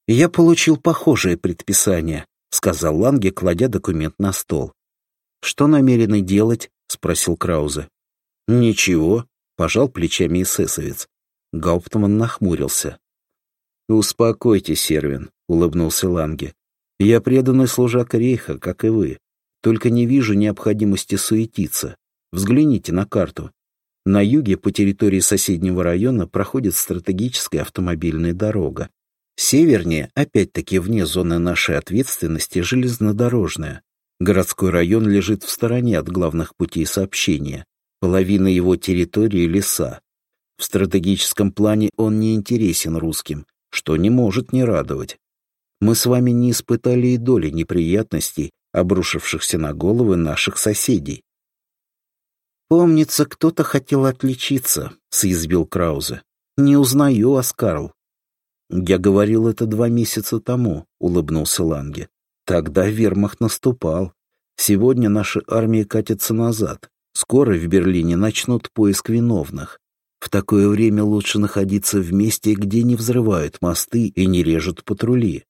«Я получил похожее предписание», — сказал Ланге, кладя документ на стол. «Что намерены делать?» — спросил Краузе. «Ничего», — пожал плечами эсэсовец. Гауптман нахмурился. «Успокойтесь, Эрвин», — улыбнулся Ланге. «Я преданный служака Рейха, как и вы. Только не вижу необходимости суетиться. Взгляните на карту. На юге по территории соседнего района проходит стратегическая автомобильная дорога. Севернее, опять-таки вне зоны нашей ответственности, железнодорожная. Городской район лежит в стороне от главных путей сообщения. Половина его территории — леса. В стратегическом плане он не интересен русским, что не может не радовать. Мы с вами не испытали и доли неприятностей, обрушившихся на головы наших соседей. «Помнится, кто-то хотел отличиться», — съязвил Краузе. «Не узнаю Оскарл». «Я говорил это 2 месяца тому», — улыбнулся Ланге. «Тогда вермахт наступал. Сегодня наша армия катится назад. Скоро в Берлине начнут поиск виновных. В такое время лучше находиться в месте, где не взрывают мосты и не режут патрули».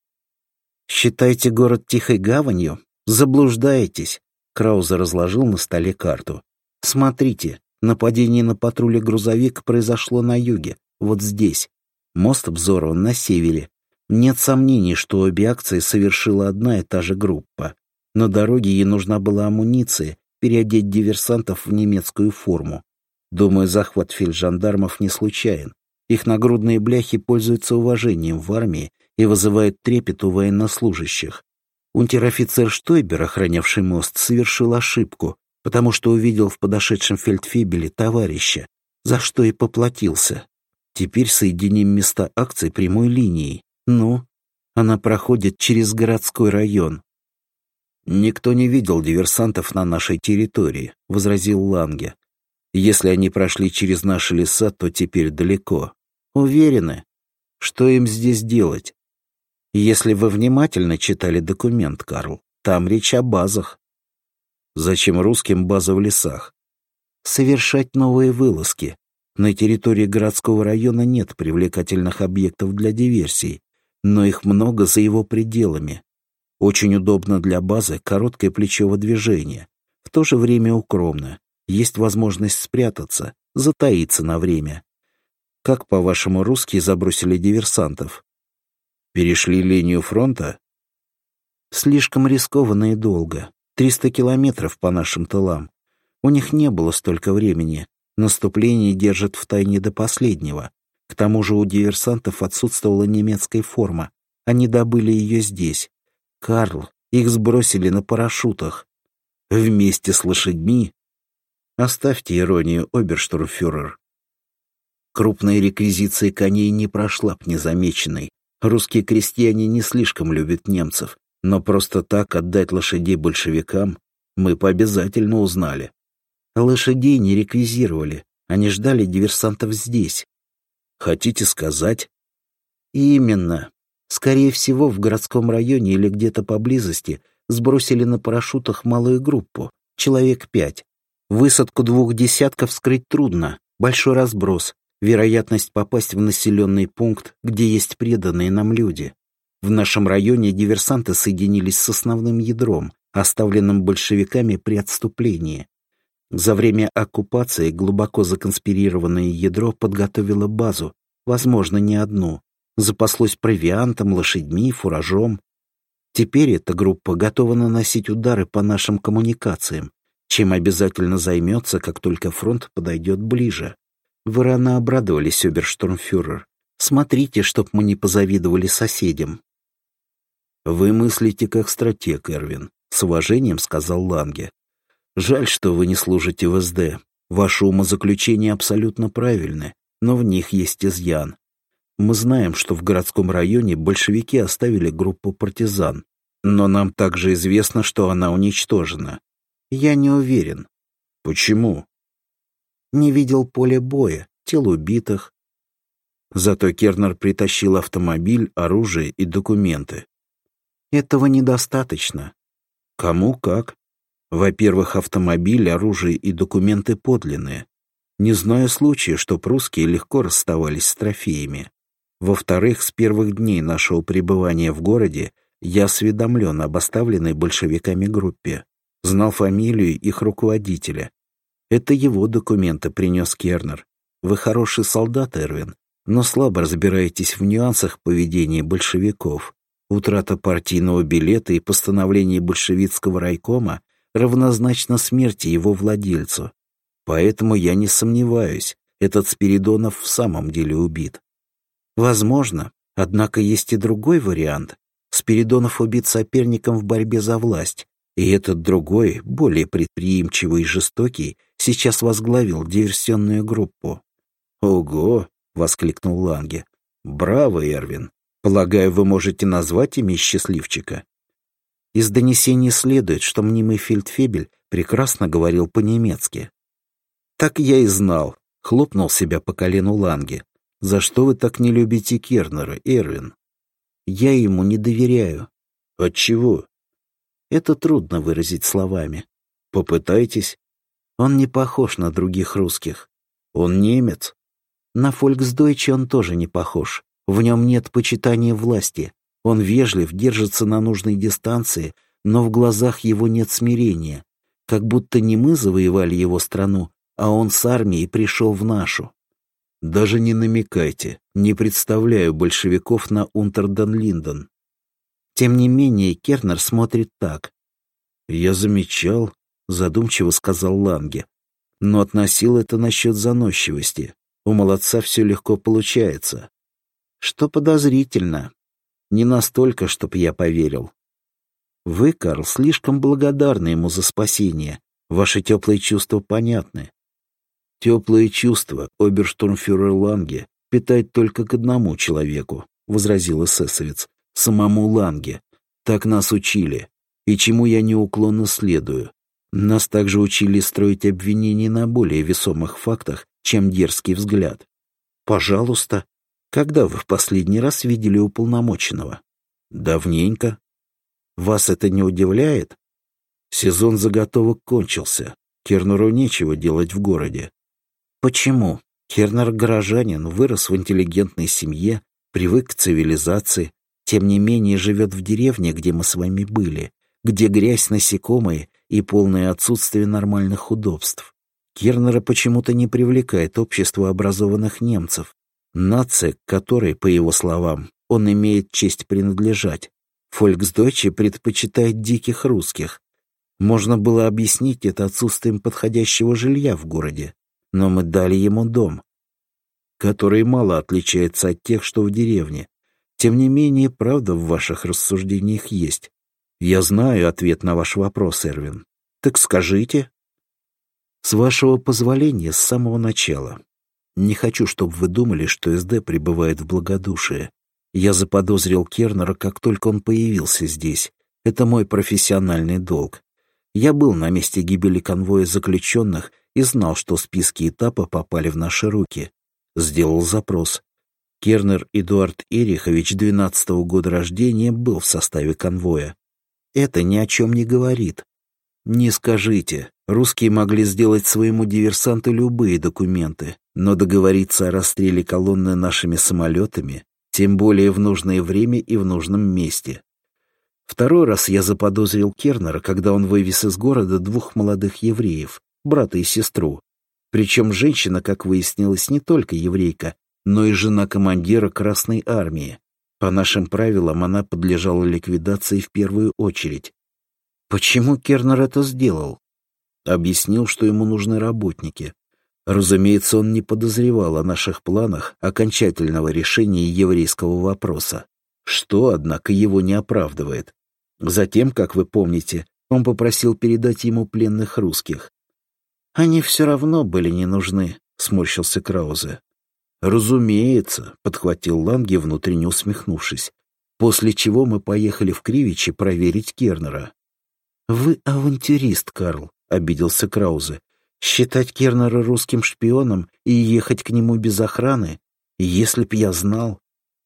«Считайте город тихой гаванью? Заблуждаетесь», — Краузе разложил на столе карту. «Смотрите, нападение на патруль и грузовик произошло на юге, вот здесь. Мост взорван на севере. Нет сомнений, что обе акции совершила одна и та же группа. На дороге ей нужна была амуниция, переодеть диверсантов в немецкую форму. Думаю, захват фельджандармов не случайен. Их нагрудные бляхи пользуются уважением в армии и вызывают трепет у военнослужащих. Унтер-офицер Штойбер, охранявший мост, совершил ошибку, потому что увидел в подошедшем фельдфебеле товарища, за что и поплатился. Теперь соединим места акций прямой линией. Ну, она проходит через городской район». «Никто не видел диверсантов на нашей территории», — возразил Ланге. «Если они прошли через наши леса, то теперь далеко. Уверены? Что им здесь делать? Если вы внимательно читали документ, Карл, там речь о базах». «Зачем русским база в лесах?» «Совершать новые вылазки. На территории городского района нет привлекательных объектов для диверсий, но их много за его пределами. Очень удобно для базы короткое плечевое движение, в то же время укромно. Есть возможность спрятаться, затаиться на время. Как, по-вашему, русские забросили диверсантов? Перешли линию фронта?» «Слишком рискованно и долго. 300 километров по нашим тылам. У них не было столько времени. Наступление держат в тайне до последнего. К тому же у диверсантов отсутствовала немецкая форма. Они добыли ее здесь. Карл, их сбросили на парашютах. Вместе с лошадьми?» «Оставьте иронию, оберштурмфюрер. Крупная реквизиция коней не прошла б незамеченной. Русские крестьяне не слишком любят немцев, но просто так отдать лошадей большевикам мы бы обязательно узнали. Лошадей не реквизировали, они ждали диверсантов здесь». «Хотите сказать?» «Именно. Скорее всего, в городском районе или где-то поблизости сбросили на парашютах малую группу, человек 5. Высадку 2 десятков скрыть трудно, большой разброс, вероятность попасть в населенный пункт, где есть преданные нам люди. В нашем районе диверсанты соединились с основным ядром, оставленным большевиками при отступлении. За время оккупации глубоко законспирированное ядро подготовило базу, возможно, не одну, запаслось провиантом, лошадьми, фуражом. Теперь эта группа готова наносить удары по нашим коммуникациям, чем обязательно займется, как только фронт подойдет ближе. Вы рано обрадовались, оберштурмфюрер. Смотрите, чтоб мы не позавидовали соседям». «Вы мыслите как стратег, Эрвин», — с уважением сказал Ланге. «Жаль, что вы не служите в СД. Ваши умозаключения абсолютно правильны, но в них есть изъян. Мы знаем, что в городском районе большевики оставили группу партизан, но нам также известно, что она уничтожена». «Я не уверен». «Почему?» «Не видел поля боя, тел убитых». Зато Кернер притащил автомобиль, оружие и документы. «Этого недостаточно». «Кому как? Во-первых, автомобиль, оружие и документы подлинные. Не знаю случая, чтоб русские легко расставались с трофеями. Во-вторых, с первых дней нашего пребывания в городе я осведомлен об оставленной большевиками группе, знал фамилию их руководителя. Это его документы принес Кернер. Вы хороший солдат, Эрвин, но слабо разбираетесь в нюансах поведения большевиков. Утрата партийного билета и постановление большевистского райкома равнозначно смерти его владельцу. Поэтому я не сомневаюсь, этот Спиридонов в самом деле убит. Возможно, однако есть и другой вариант. Спиридонов убит соперником в борьбе за власть, и этот другой, более предприимчивый и жестокий, сейчас возглавил диверсионную группу. «Ого!» — воскликнул Ланге. «Браво, Эрвин! Полагаю, вы можете назвать имя счастливчика?» Из донесений следует, что мнимый фельдфебель прекрасно говорил по-немецки. «Так я и знал», — хлопнул себя по колену Ланге. «За что вы так не любите Кернера, Эрвин?» «Я ему не доверяю». «Отчего?» «Это трудно выразить словами». «Попытайтесь». «Он не похож на других русских». «Он немец». «На фольксдойче он тоже не похож. В нем нет почитания власти. Он вежлив, держится на нужной дистанции, но в глазах его нет смирения. Как будто не мы завоевали его страну, а он с армией пришел в нашу». «Даже не намекайте. Не представляю большевиков на Унтерден-Линден». Тем не менее, Кернер смотрит так. «Я замечал», — задумчиво сказал Ланге, «но относил это насчет заносчивости. У молодца все легко получается». «Что подозрительно. Не настолько, чтоб я поверил. Вы, Карл, слишком благодарны ему за спасение. Ваши теплые чувства понятны». «Теплые чувства оберштурмфюрер Ланге питает только к одному человеку», — возразил эсэсовец, — «самому Ланге. Так нас учили, и чему я неуклонно следую. Нас также учили строить обвинения на более весомых фактах, чем дерзкий взгляд». «Пожалуйста. Когда вы в последний раз видели уполномоченного?» «Давненько». «Вас это не удивляет?» «Сезон заготовок кончился. Кернеру нечего делать в городе». «Почему? Кернер горожанин, вырос в интеллигентной семье, привык к цивилизации, тем не менее живет в деревне, где мы с вами были, где грязь, насекомые и полное отсутствие нормальных удобств. Кернера почему-то не привлекает общество образованных немцев, нация, к которой, по его словам, он имеет честь принадлежать. Фольксдойче предпочитает диких русских. Можно было объяснить это отсутствием подходящего жилья в городе. Но мы дали ему дом, который мало отличается от тех, что в деревне. Тем не менее, правда в ваших рассуждениях есть. Я знаю ответ на ваш вопрос, Эрвин. Так скажите». «С вашего позволения, с самого начала. Не хочу, чтобы вы думали, что СД пребывает в благодушии. Я заподозрил Кернера, как только он появился здесь. Это мой профессиональный долг. Я был на месте гибели конвоя заключенных и знал, что списки этапа попали в наши руки. Сделал запрос. Кернер Эдуард Эрихович 12-го года рождения был в составе конвоя. Это ни о чем не говорит. Не скажите, русские могли сделать своему диверсанту любые документы, но договориться о расстреле колонны нашими самолетами, тем более в нужное время и в нужном месте. Второй раз я заподозрил Кернера, когда он вывез из города двух молодых евреев, брата и сестру. Причем женщина, как выяснилось, не только еврейка, но и жена командира Красной Армии. По нашим правилам она подлежала ликвидации в первую очередь. Почему Кернер это сделал? Объяснил, что ему нужны работники. Разумеется, он не подозревал о наших планах окончательного решения еврейского вопроса, что, однако, его не оправдывает. Затем, как вы помните, он попросил передать ему пленных русских. «Они все равно были не нужны», — сморщился Краузе. «Разумеется», — подхватил Ланге, внутренне усмехнувшись, после чего мы поехали в Кривичи проверить Кернера. «Вы авантюрист, Карл», — обиделся Краузе. «Считать Кернера русским шпионом и ехать к нему без охраны? Если б я знал...»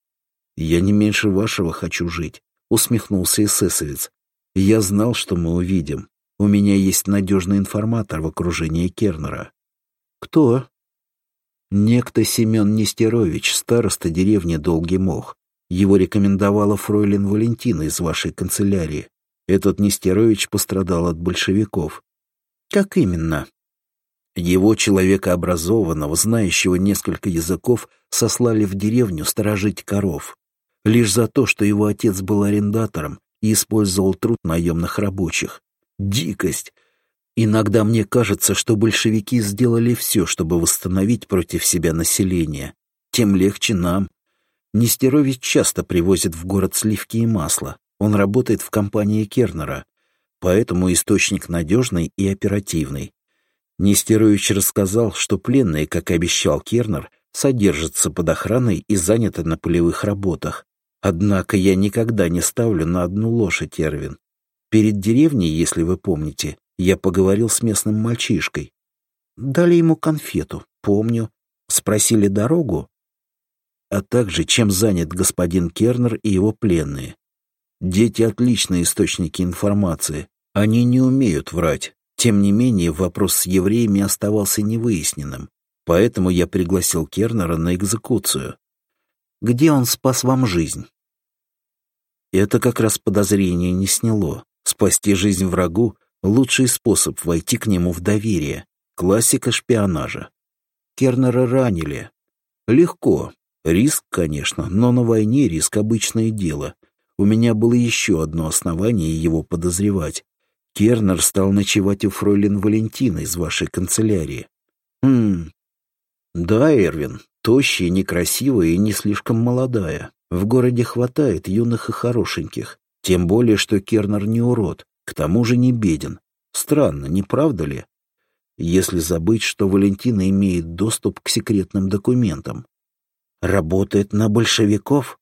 «Я не меньше вашего хочу жить», — усмехнулся эсэсовец. «Я знал, что мы увидим. У меня есть надежный информатор в окружении Кернера». «Кто?» Некто Семен Нестерович, староста деревни Долгий Мох. Его рекомендовала фройлен Валентина из вашей канцелярии. Этот Нестерович пострадал от большевиков. Как именно? Его, человека образованного, знающего несколько языков, сослали в деревню сторожить коров. Лишь за то, что его отец был арендатором и использовал труд наемных рабочих. Дикость! Иногда мне кажется, что большевики сделали все, чтобы восстановить против себя население. Тем легче нам. Нестерович часто привозит в город сливки и масло. Он работает в компании Кернера, поэтому источник надежный и оперативный. Нестерович рассказал, что пленные, как и обещал Кернер, содержатся под охраной и заняты на полевых работах. Однако я никогда не ставлю на одну лошадь, Эрвин. Перед деревней, если вы помните, я поговорил с местным мальчишкой. Дали ему конфету, помню. Спросили дорогу, а также, чем занят господин Кернер и его пленные. Дети — отличные источники информации. Они не умеют врать. Тем не менее, вопрос с евреями оставался невыясненным. Поэтому я пригласил Кернера на экзекуцию. Где он спас вам жизнь? Это как раз подозрение не сняло. Спасти жизнь врагу — лучший способ войти к нему в доверие. Классика шпионажа. Кернера ранили. Легко. Риск, конечно, но на войне риск — обычное дело. У меня было еще одно основание его подозревать. Кернер стал ночевать у фройлен Валентины из вашей канцелярии. Да, Эрвин, тощая, некрасивая и не слишком молодая. В городе хватает юных и хорошеньких. Тем более, что Кернер не урод, к тому же не беден. Странно, не правда ли? Если забыть, что Валентина имеет доступ к секретным документам. Работает на большевиков?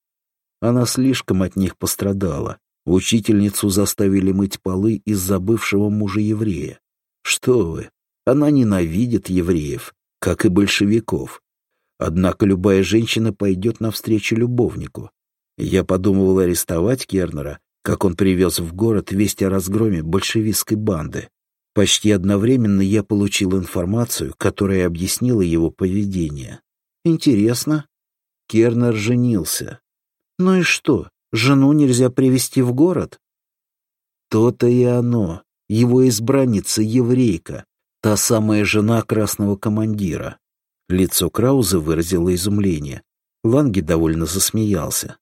Она слишком от них пострадала. Учительницу заставили мыть полы из-за бывшего мужа-еврея. Что вы, она ненавидит евреев, как и большевиков. Однако любая женщина пойдет навстречу любовнику. Я подумывал арестовать Кернера, как он привез в город весть о разгроме большевистской банды. Почти одновременно я получил информацию, которая объяснила его поведение. Интересно. Кернер женился. Ну и что, жену нельзя привезти в город? То-то и оно. Его избранница еврейка, та самая жена красного командира. Лицо Крауза выразило изумление. Ланге довольно засмеялся.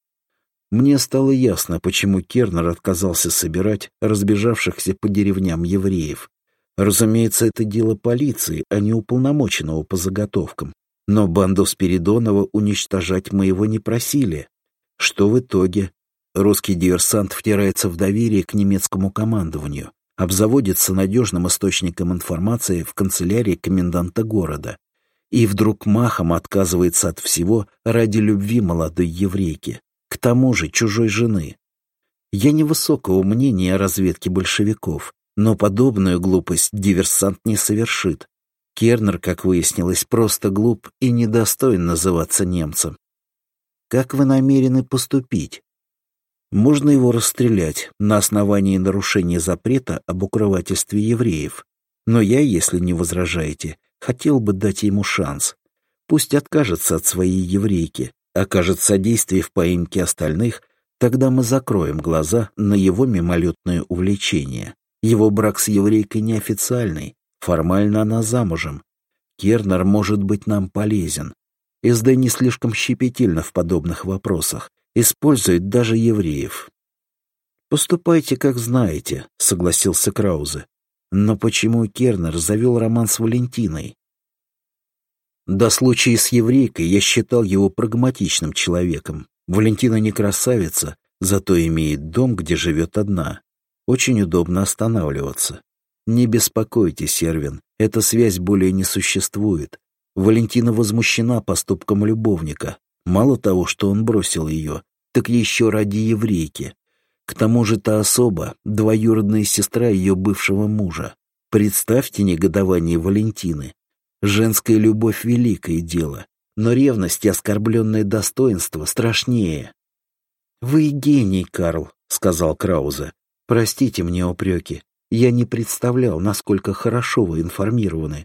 Мне стало ясно, почему Кернер отказался собирать разбежавшихся по деревням евреев. Разумеется, это дело полиции, а не уполномоченного по заготовкам. Но банду Спиридонова уничтожать мы его не просили. Что в итоге? Русский диверсант втирается в доверие к немецкому командованию, обзаводится надежным источником информации в канцелярии коменданта города и вдруг махом отказывается от всего ради любви молодой еврейки, к тому же чужой жены. Я невысокого мнения о разведке большевиков, но подобную глупость диверсант не совершит. Кернер, как выяснилось, просто глуп и недостоин называться немцем. Как вы намерены поступить? Можно его расстрелять на основании нарушения запрета об укрывательстве евреев. Но я, если не возражаете, хотел бы дать ему шанс. Пусть откажется от своей еврейки, окажет содействие в поимке остальных, тогда мы закроем глаза на его мимолетное увлечение. Его брак с еврейкой неофициальный, формально она замужем. Кернер может быть нам полезен. СД не слишком щепетильно в подобных вопросах, использует даже евреев. «Поступайте, как знаете», — согласился Краузе. «Но почему Кернер завел роман с Валентиной?» До случая с еврейкой я считал его прагматичным человеком. Валентина не красавица, зато имеет дом, где живет одна. Очень удобно останавливаться. Не беспокойтесь, Эрвин, эта связь более не существует. Валентина возмущена поступком любовника. Мало того, что он бросил ее, так еще ради еврейки. К тому же та особа — двоюродная сестра ее бывшего мужа. Представьте негодование Валентины. Женская любовь — великое дело, но ревность и оскорбленное достоинство страшнее. «Вы гений, Карл», — сказал Краузе. «Простите мне упреки. Я не представлял, насколько хорошо вы информированы.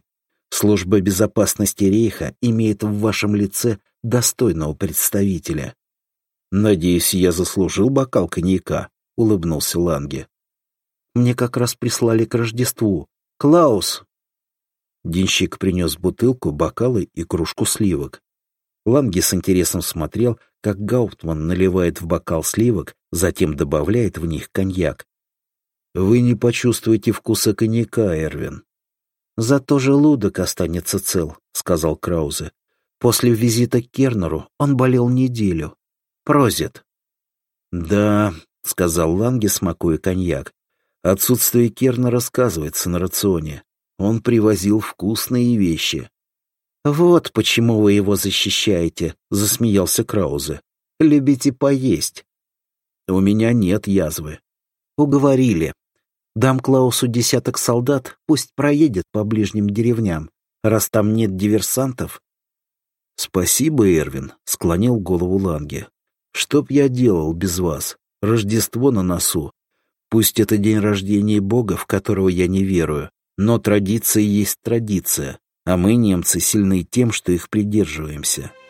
Служба безопасности Рейха имеет в вашем лице достойного представителя. Надеюсь, я заслужил бокал коньяка, улыбнулся Ланге. Мне как раз прислали к Рождеству. Клаус! Денщик принес бутылку, бокалы и кружку сливок. Ланге с интересом смотрел, как Гауптман наливает в бокал сливок, затем добавляет в них коньяк. «Вы не почувствуете вкуса коньяка, Эрвин». «Зато желудок останется цел», — сказал Краузе. «После визита к Кернеру он болел неделю. Прозит». «Да», — сказал Ланге, смакуя коньяк. «Отсутствие Кернера сказывается на рационе. Он привозил вкусные вещи». «Вот почему вы его защищаете», — засмеялся Краузе. «Любите поесть». «У меня нет язвы». «Уговорили. Дам Клаусу 10 солдат, пусть проедет по ближним деревням, раз там нет диверсантов». «Спасибо, Эрвин», — склонил голову Ланге. «Что б я делал без вас? Рождество на носу. Пусть это день рождения Бога, в которого я не верую, но традиция есть традиция, а мы, немцы, сильны тем, что их придерживаемся».